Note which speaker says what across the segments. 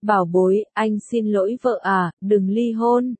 Speaker 1: Bảo bối, anh xin lỗi vợ à, đừng ly hôn.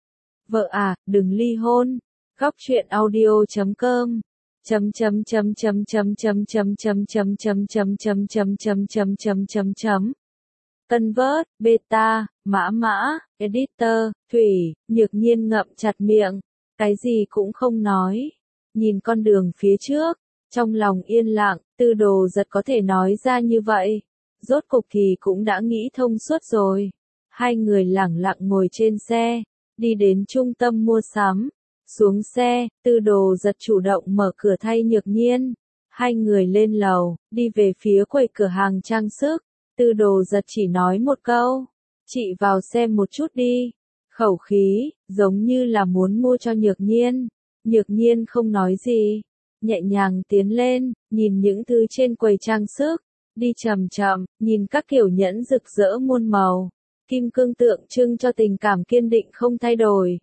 Speaker 1: Vợ à, đừng ly hôn. Góc truyện audio.com chấm chấm chấm chấm chấm chấm chấm chấm chấm chấm chấm chấm chấm chấm chấm chấm chấm chấm. Convert, beta, mã mã, editor, Thủy, Nhược Nhiên ngậm chặt miệng, cái gì cũng không nói. Nhìn con đường phía trước, trong lòng yên lặng, Tư Đồ Giật có thể nói ra như vậy. Rốt cục thì cũng đã nghĩ thông suốt rồi. Hai người lẳng lặng ngồi trên xe, đi đến trung tâm mua sắm. Xuống xe, Tư Đồ Giật chủ động mở cửa thay Nhược Nhiên. Hai người lên lầu, đi về phía quầy cửa hàng trang sức. Tư Đồ Giật chỉ nói một câu, chị vào xem một chút đi. Khẩu khí, giống như là muốn mua cho Nhược Nhiên. Nhược Nhiên không nói gì, nhẹ nhàng tiến lên, nhìn những thứ trên quầy trang sức. Đi chậm chậm, nhìn các kiểu nhẫn rực rỡ muôn màu. Kim cương tượng trưng cho tình cảm kiên định không thay đổi.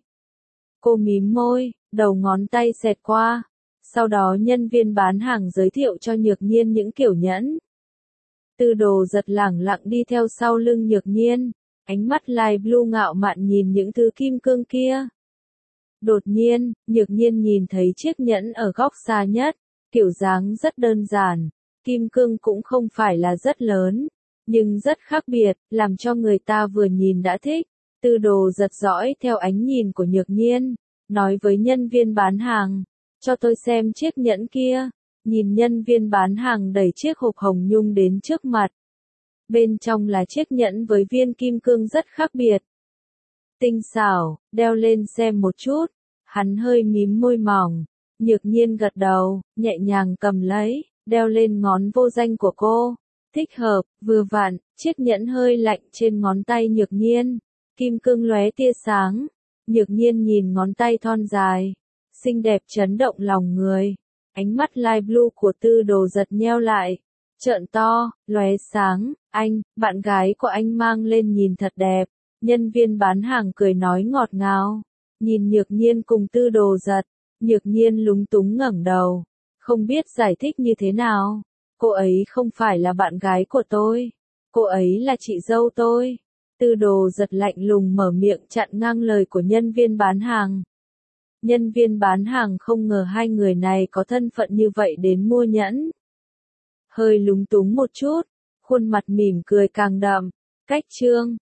Speaker 1: Cô mím môi, đầu ngón tay xẹt qua. Sau đó nhân viên bán hàng giới thiệu cho Nhược Nhiên những kiểu nhẫn. Tư Đồ Giật lẳng lặng đi theo sau lưng Nhược Nhiên. Ánh mắt light blue ngạo mạn nhìn những thứ kim cương kia. Đột nhiên, Nhược Nhiên nhìn thấy chiếc nhẫn ở góc xa nhất. Kiểu dáng rất đơn giản. Kim cương cũng không phải là rất lớn, nhưng rất khác biệt, làm cho người ta vừa nhìn đã thích. Tư Đồ Giật dõi theo ánh nhìn của Nhược Nhiên, nói với nhân viên bán hàng, cho tôi xem chiếc nhẫn kia. Nhìn nhân viên bán hàng đẩy chiếc hộp hồng nhung đến trước mặt. Bên trong là chiếc nhẫn với viên kim cương rất khác biệt. Tinh xảo, đeo lên xem một chút. Hắn hơi mím môi mỏng. Nhược Nhiên gật đầu, nhẹ nhàng cầm lấy, đeo lên ngón vô danh của cô. Thích hợp, vừa vặn, chiếc nhẫn hơi lạnh trên ngón tay Nhược Nhiên. Kim cương lóe tia sáng. Nhược Nhiên nhìn ngón tay thon dài, xinh đẹp chấn động lòng người. Ánh mắt light blue của Tư Đồ Giật nheo lại, trợn to, lóe sáng. Anh, bạn gái của anh mang lên nhìn thật đẹp. Nhân viên bán hàng cười nói ngọt ngào. Nhìn Nhược Nhiên cùng Tư Đồ Giật, Nhược Nhiên lúng túng ngẩng đầu, không biết giải thích như thế nào. Cô ấy không phải là bạn gái của tôi. Cô ấy là chị dâu tôi. Tư Đồ Giật lạnh lùng mở miệng chặn ngang lời của nhân viên bán hàng. Nhân viên bán hàng không ngờ hai người này có thân phận như vậy đến mua nhẫn. Hơi lúng túng một chút, khuôn mặt mỉm cười càng đậm. Cách chương